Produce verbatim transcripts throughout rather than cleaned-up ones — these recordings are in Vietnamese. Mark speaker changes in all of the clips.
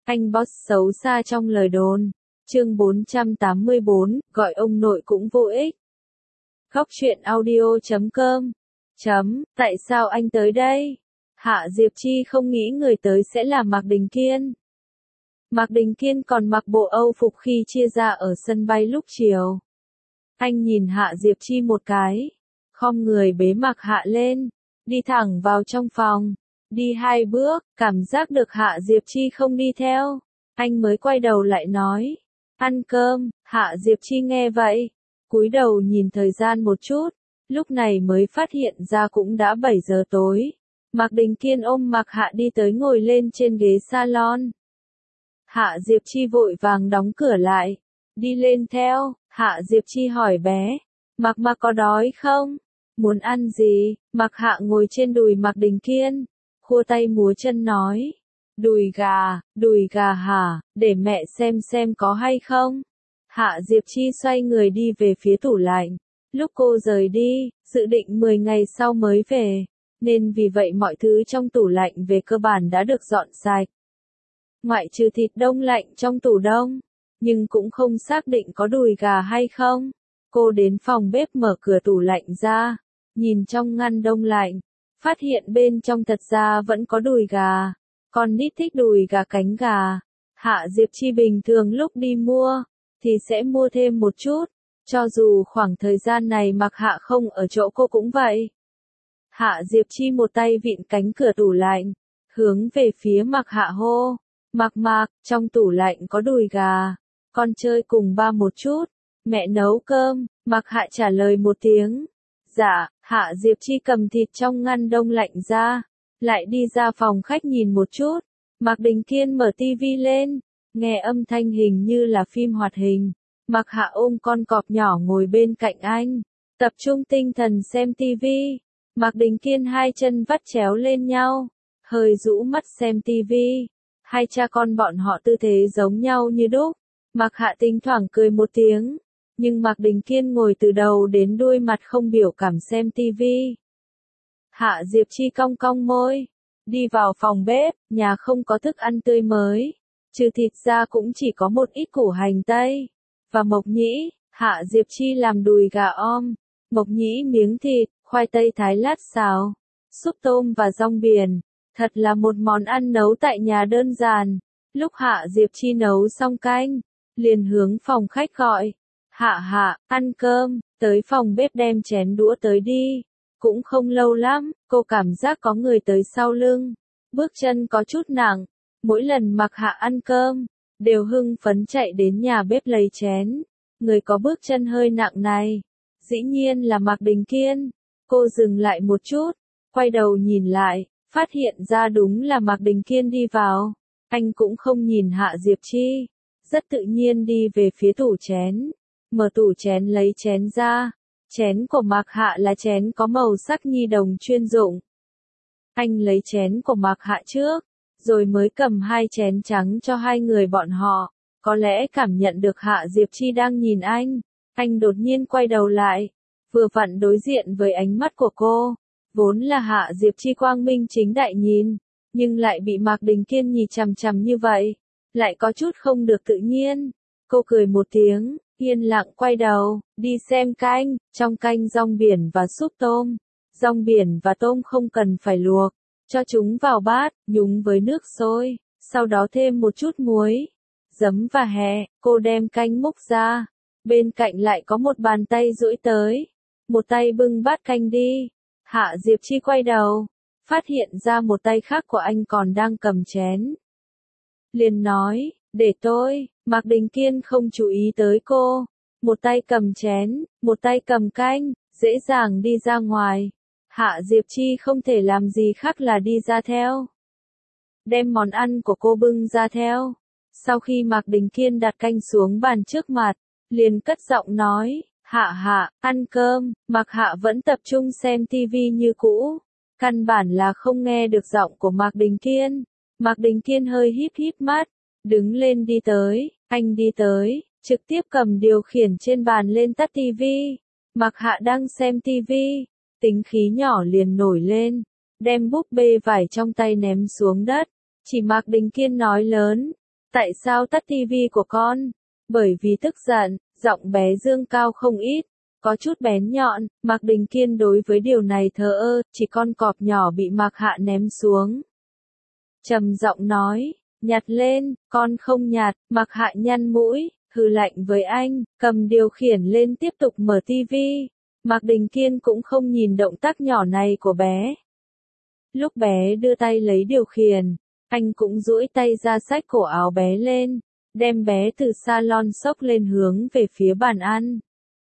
Speaker 1: Anh boss xấu xa trong lời đồn. Chương bốn trăm tám mươi bốn, gọi ông nội cũng vô ích. Góc truyện audio chấm com. Chấm, tại sao anh tới đây? Hạ Diệp Chi không nghĩ người tới sẽ là Mạc Đình Kiên. Mạc Đình Kiên còn mặc bộ Âu phục khi chia ra ở sân bay lúc chiều. Anh nhìn Hạ Diệp Chi một cái, khom người bế Mạc Hạ lên, đi thẳng vào trong phòng. Đi hai bước, cảm giác được Hạ Diệp Chi không đi theo. Anh mới quay đầu lại nói, ăn cơm. Hạ Diệp Chi nghe vậy, cúi đầu nhìn thời gian một chút, lúc này mới phát hiện ra cũng đã bảy giờ tối. Mạc Đình Kiên ôm Mạc Hạ đi tới ngồi lên trên ghế salon. Hạ Diệp Chi vội vàng đóng cửa lại, đi lên theo. Hạ Diệp Chi hỏi bé, Mạc Mạc có đói không? Muốn ăn gì? Mạc Hạ ngồi trên đùi Mạc Đình Kiên, khua tay múa chân nói, đùi gà, đùi gà hả, để mẹ xem xem có hay không. Hạ Diệp Chi xoay người đi về phía tủ lạnh. Lúc cô rời đi, dự định mười ngày sau mới về, nên vì vậy mọi thứ trong tủ lạnh về cơ bản đã được dọn sạch. Ngoại trừ thịt đông lạnh trong tủ đông, nhưng cũng không xác định có đùi gà hay không. Cô đến phòng bếp mở cửa tủ lạnh ra, nhìn trong ngăn đông lạnh, phát hiện bên trong thật ra vẫn có đùi gà. Con nít thích đùi gà cánh gà. Hạ Diệp Chi bình thường lúc đi mua, thì sẽ mua thêm một chút, cho dù khoảng thời gian này Mạc Hạ không ở chỗ cô cũng vậy. Hạ Diệp Chi một tay vịn cánh cửa tủ lạnh, hướng về phía Mạc Hạ hô, Mạc Mạc, trong tủ lạnh có đùi gà, con chơi cùng ba một chút, mẹ nấu cơm. Mạc Hạ trả lời một tiếng, dạ. Hạ Diệp Chi cầm thịt trong ngăn đông lạnh ra, lại đi ra phòng khách nhìn một chút. Mạc Đình Kiên mở tivi lên, nghe âm thanh hình như là phim hoạt hình. Mạc Hạ ôm con cọp nhỏ ngồi bên cạnh anh, tập trung tinh thần xem tivi. Mạc Đình Kiên hai chân vắt chéo lên nhau, hơi rũ mắt xem tivi. Hai cha con bọn họ tư thế giống nhau như đúc. Mạc Hạ thỉnh thoảng cười một tiếng, nhưng Mạc Đình Kiên ngồi từ đầu đến đuôi mặt không biểu cảm xem tivi. Hạ Diệp Chi cong cong môi, đi vào phòng bếp. Nhà không có thức ăn tươi mới, trừ thịt ra cũng chỉ có một ít củ hành tây và mộc nhĩ. Hạ Diệp Chi làm đùi gà om, mộc nhĩ miếng thịt, khoai tây thái lát xào, súp tôm và rong biển. Thật là một món ăn nấu tại nhà đơn giản. Lúc Hạ Diệp Chi nấu xong canh, liền hướng phòng khách gọi, Hạ Hạ, ăn cơm. Tới phòng bếp đem chén đũa tới đi. Cũng không lâu lắm, cô cảm giác có người tới sau lưng, bước chân có chút nặng. Mỗi lần Mạc Hạ ăn cơm, đều hưng phấn chạy đến nhà bếp lấy chén. Người có bước chân hơi nặng này, dĩ nhiên là Mạc Đình Kiên. Cô dừng lại một chút, quay đầu nhìn lại, phát hiện ra đúng là Mạc Đình Kiên đi vào. Anh cũng không nhìn Hạ Diệp Chi, rất tự nhiên đi về phía tủ chén, mở tủ chén lấy chén ra. Chén của Mạc Hạ là chén có màu sắc nhi đồng chuyên dụng. Anh lấy chén của Mạc Hạ trước, rồi mới cầm hai chén trắng cho hai người bọn họ. Có lẽ cảm nhận được Hạ Diệp Chi đang nhìn anh, anh đột nhiên quay đầu lại, vừa vặn đối diện với ánh mắt của cô. Vốn là Hạ Diệp Chi quang minh chính đại nhìn, nhưng lại bị Mạc Đình Kiên nhìn chằm chằm như vậy, lại có chút không được tự nhiên. Cô cười một tiếng, yên lặng quay đầu, đi xem canh. Trong canh rong biển và súp tôm. Rong biển và tôm không cần phải luộc, cho chúng vào bát, nhúng với nước sôi, sau đó thêm một chút muối, giấm và hẹ. Cô đem canh múc ra, bên cạnh lại có một bàn tay duỗi tới, một tay bưng bát canh đi. Hạ Diệp Chi quay đầu, phát hiện ra một tay khác của anh còn đang cầm chén. Liền nói, để tôi. Mạc Đình Kiên không chú ý tới cô, một tay cầm chén, một tay cầm canh, dễ dàng đi ra ngoài. Hạ Diệp Chi không thể làm gì khác là đi ra theo, đem món ăn của cô bưng ra theo. Sau khi Mạc Đình Kiên đặt canh xuống bàn trước mặt, liền cất giọng nói, Hạ Hạ, ăn cơm. Mạc Hạ vẫn tập trung xem tivi như cũ, căn bản là không nghe được giọng của Mạc Đình Kiên. Mạc Đình Kiên hơi híp híp mắt, đứng lên đi tới. Anh đi tới, trực tiếp cầm điều khiển trên bàn lên tắt tivi. Mạc Hạ đang xem tivi, tính khí nhỏ liền nổi lên, đem búp bê vải trong tay ném xuống đất. Chỉ Mạc Đình Kiên nói lớn, tại sao tắt tivi của con? Bởi vì tức giận, giọng bé dương cao không ít, có chút bén nhọn. Mạc Đình Kiên đối với điều này thờ ơ, chỉ con cọp nhỏ bị Mạc Hạ ném xuống. Trầm giọng nói, nhặt lên, con không nhặt. Mạc Hạ nhăn mũi, hừ lạnh với anh, cầm điều khiển lên tiếp tục mở tivi. Mạc Đình Kiên cũng không nhìn động tác nhỏ này của bé. Lúc bé đưa tay lấy điều khiển, anh cũng duỗi tay ra xách cổ áo bé lên, đem bé từ salon xốc lên hướng về phía bàn ăn.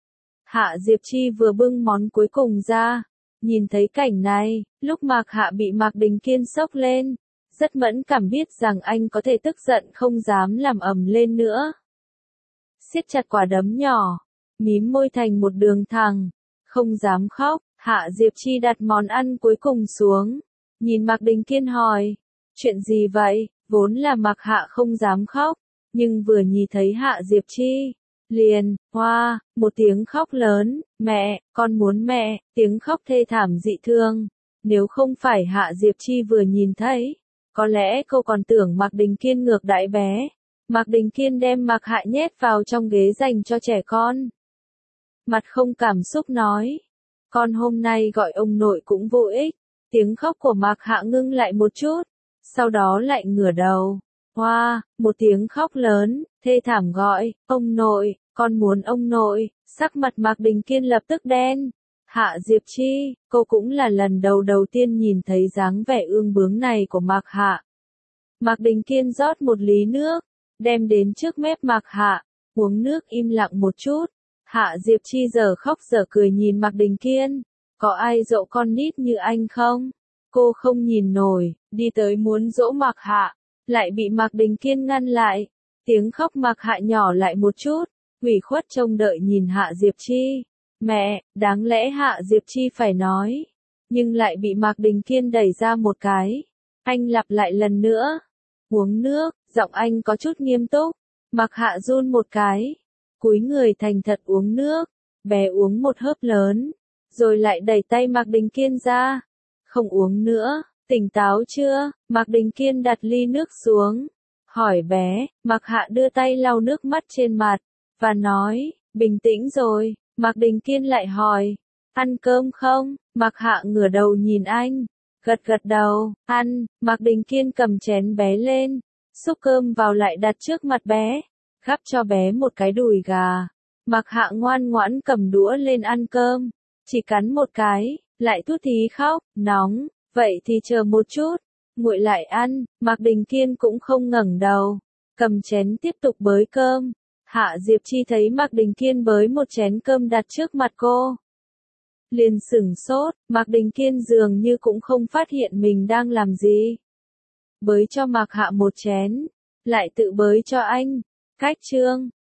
Speaker 1: Hạ Diệp Chi vừa bưng món cuối cùng ra, nhìn thấy cảnh này, lúc Mạc Hạ bị Mạc Đình Kiên xốc lên, rất mẫn cảm biết rằng anh có thể tức giận không dám làm ầm lên nữa. Siết chặt quả đấm nhỏ, mím môi thành một đường thẳng, không dám khóc. Hạ Diệp Chi đặt món ăn cuối cùng xuống, nhìn Mạc Đình Kiên hỏi, chuyện gì vậy? Vốn là Mạc Hạ không dám khóc, nhưng vừa nhìn thấy Hạ Diệp Chi, liền, hoa, một tiếng khóc lớn, mẹ, con muốn mẹ, tiếng khóc thê thảm dị thương. Nếu không phải Hạ Diệp Chi vừa nhìn thấy, có lẽ cô còn tưởng Mạc Đình Kiên ngược đãi bé. Mạc Đình Kiên đem Mạc Hạ nhét vào trong ghế dành cho trẻ con. Mặt không cảm xúc nói, con hôm nay gọi ông nội cũng vô ích. Tiếng khóc của Mạc Hạ ngưng lại một chút, sau đó lại ngửa đầu. Hoa, một tiếng khóc lớn, thê thảm gọi, ông nội, con muốn ông nội. Sắc mặt Mạc Đình Kiên lập tức đen. Hạ Diệp Chi, cô cũng là lần đầu đầu tiên nhìn thấy dáng vẻ ương bướng này của Mạc Hạ. Mạc Đình Kiên rót một ly nước, đem đến trước mép Mạc Hạ, uống nước im lặng một chút. Hạ Diệp Chi giờ khóc giờ cười nhìn Mạc Đình Kiên, có ai dỗ con nít như anh không? Cô không nhìn nổi, đi tới muốn dỗ Mạc Hạ, lại bị Mạc Đình Kiên ngăn lại. Tiếng khóc Mạc Hạ nhỏ lại một chút, ủy khuất trông đợi nhìn Hạ Diệp Chi. Mẹ, đáng lẽ Hạ Diệp Chi phải nói, nhưng lại bị Mạc Đình Kiên đẩy ra một cái. Anh lặp lại lần nữa. Uống nước, giọng anh có chút nghiêm túc. Mạc Hạ run một cái, cúi người thành thật uống nước. Bé uống một hớp lớn, rồi lại đẩy tay Mạc Đình Kiên ra. Không uống nữa, tỉnh táo chưa? Mạc Đình Kiên đặt ly nước xuống, hỏi bé. Mạc Hạ đưa tay lau nước mắt trên mặt, và nói, bình tĩnh rồi. Mạc Đình Kiên lại hỏi, ăn cơm không? Mạc Hạ ngửa đầu nhìn anh, gật gật đầu, ăn. Mạc Đình Kiên cầm chén bé lên, xúc cơm vào lại đặt trước mặt bé, gắp cho bé một cái đùi gà. Mạc Hạ ngoan ngoãn cầm đũa lên ăn cơm, chỉ cắn một cái, lại thút thí khóc, nóng, vậy thì chờ một chút, nguội lại ăn. Mạc Đình Kiên cũng không ngẩng đầu, cầm chén tiếp tục bới cơm. Hạ Diệp Chi thấy Mạc Đình Kiên bới một chén cơm đặt trước mặt cô, liền sửng sốt. Mạc Đình Kiên dường như cũng không phát hiện mình đang làm gì. Bới cho Mạc Hạ một chén, lại tự bới cho anh. Cách chương